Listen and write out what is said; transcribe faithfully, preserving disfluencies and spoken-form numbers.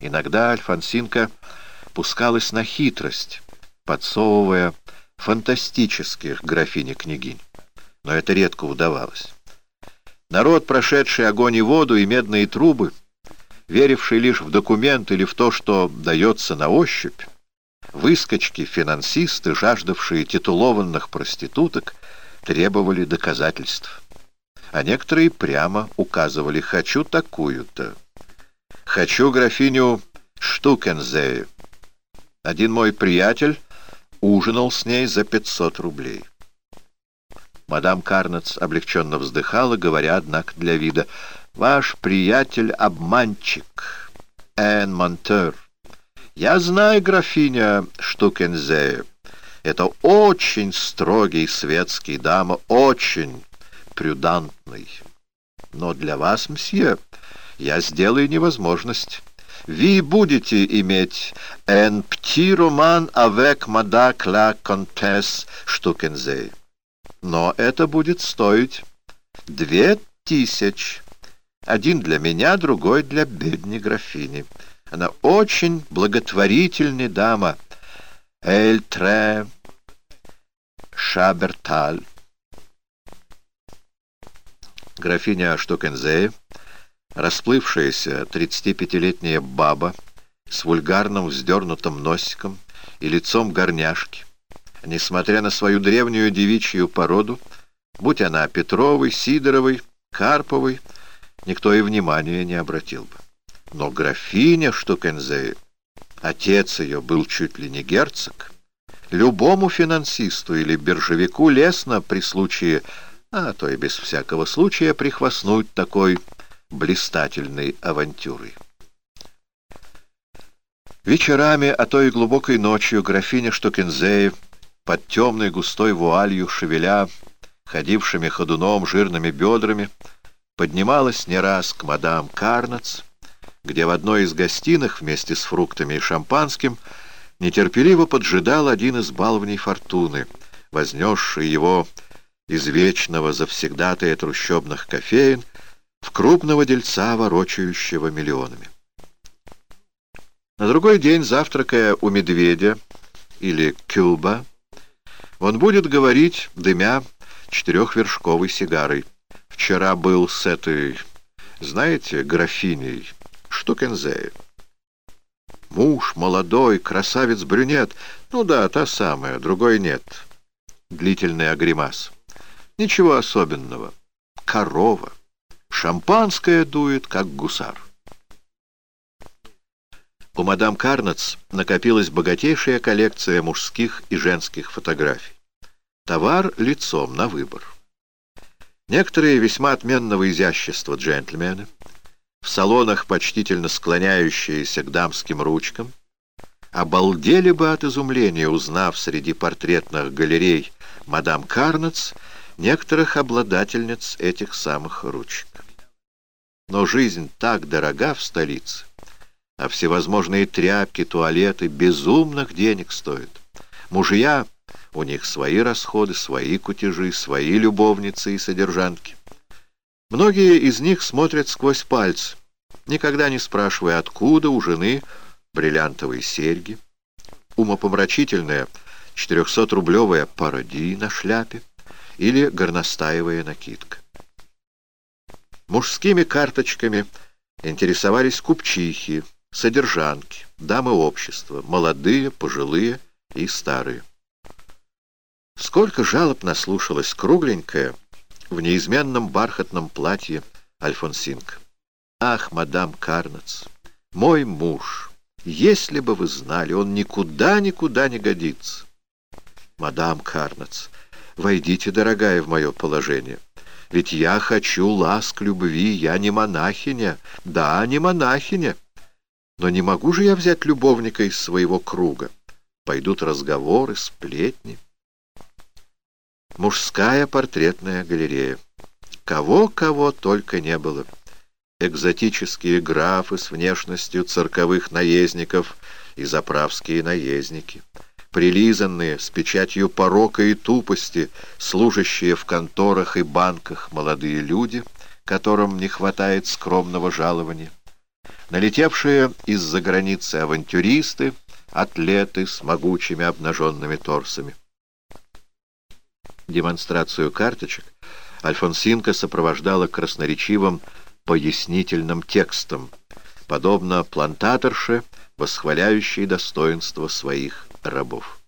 Иногда Альфонсинка пускалась на хитрость, подсовывая фантастических графине-княгинь, но это редко удавалось. Народ, прошедший огонь и воду и медные трубы, веривший лишь в документ или в то, что дается на ощупь, выскочки-финансисты, жаждавшие титулованных проституток, требовали доказательств. А некоторые прямо указывали: «Хочу такую-то, хочу графиню Штукензее. Один мой приятель ужинал с ней за пятьсот рублей». Мадам Карнец облегченно вздыхала, говоря, однако, для вида: «Ваш приятель — обманщик, эн монтер. Я знаю, графиня Штукензее. Это очень строгий светский дама, очень прюдантный. Но для вас, мсье, я сделаю невозможность. Вы будете иметь un petit roman avec madame la comtesse Штукензее. Но это будет стоить две тысячи. Один для меня, другой для бедной графини. Она очень благотворительная дама. Эль тре шаберталь». Графиня Штукензее, расплывшаяся тридцатипятилетняя баба с вульгарным вздернутым носиком и лицом горняшки, несмотря на свою древнюю девичью породу, будь она Петровой, Сидоровой, Карповой, никто и внимания не обратил бы. Но графиня Штукензее, отец ее был чуть ли не герцог, любому финансисту или биржевику лестно при случае, а то и без всякого случая, прихвастнуть такой блистательной авантюрой. Вечерами, а то и глубокой ночью, графиня Штукензее под темной густой вуалью, шевеля ходившими ходуном жирными бедрами, поднималась не раз к мадам Карнец, где в одной из гостиных вместе с фруктами и шампанским нетерпеливо поджидал один из баловней фортуны, вознесший его из вечного завсегдатая трущобных кофеен в крупного дельца, ворочающего миллионами. На другой день, завтракая у медведя или Кюба, он будет говорить, дымя четырехвершковой сигарой: «Вчера был с этой, знаете, графиней Штукензее. Муж молодой, красавец-брюнет. Ну да, та самая, другой нет». Длительный гримас. «Ничего особенного. Корова. Шампанское дует, как гусар». У мадам Карнец накопилась богатейшая коллекция мужских и женских фотографий. Товар лицом на выбор. Некоторые весьма отменного изящества джентльмены, в салонах почтительно склоняющиеся к дамским ручкам, обалдели бы от изумления, узнав среди портретных галерей мадам Карнец некоторых обладательниц этих самых ручек. Но жизнь так дорога в столице, а всевозможные тряпки, туалеты безумных денег стоят. Мужья, у них свои расходы, свои кутежи, свои любовницы и содержанки. Многие из них смотрят сквозь пальцы, никогда не спрашивая, откуда у жены бриллиантовые серьги, умопомрачительная четырехсотрублевая пародия на шляпе или горностаевая накидка. Мужскими карточками интересовались купчихи, содержанки, дамы общества, молодые, пожилые и старые. Сколько жалоб наслушалась кругленькая в неизменном бархатном платье Альфонсинка. «Ах, мадам Карнец, мой муж, если бы вы знали, он никуда-никуда не годится». «Мадам Карнец, войдите, дорогая, в мое положение. Ведь я хочу ласк, любви, я не монахиня, да, не монахиня. Но не могу же я взять любовника из своего круга. Пойдут разговоры, сплетни». Мужская портретная галерея. Кого-кого только не было. Экзотические графы с внешностью цирковых наездников и заправские наездники. Прилизанные, с печатью порока и тупости, служащие в конторах и банках молодые люди, которым не хватает скромного жалования. налетевшие из-за границы авантюристы, атлеты с могучими обнаженными торсами. Демонстрацию карточек Альфонсинка сопровождала красноречивым пояснительным текстом, подобно плантаторше, восхваляющей достоинство своих рабов.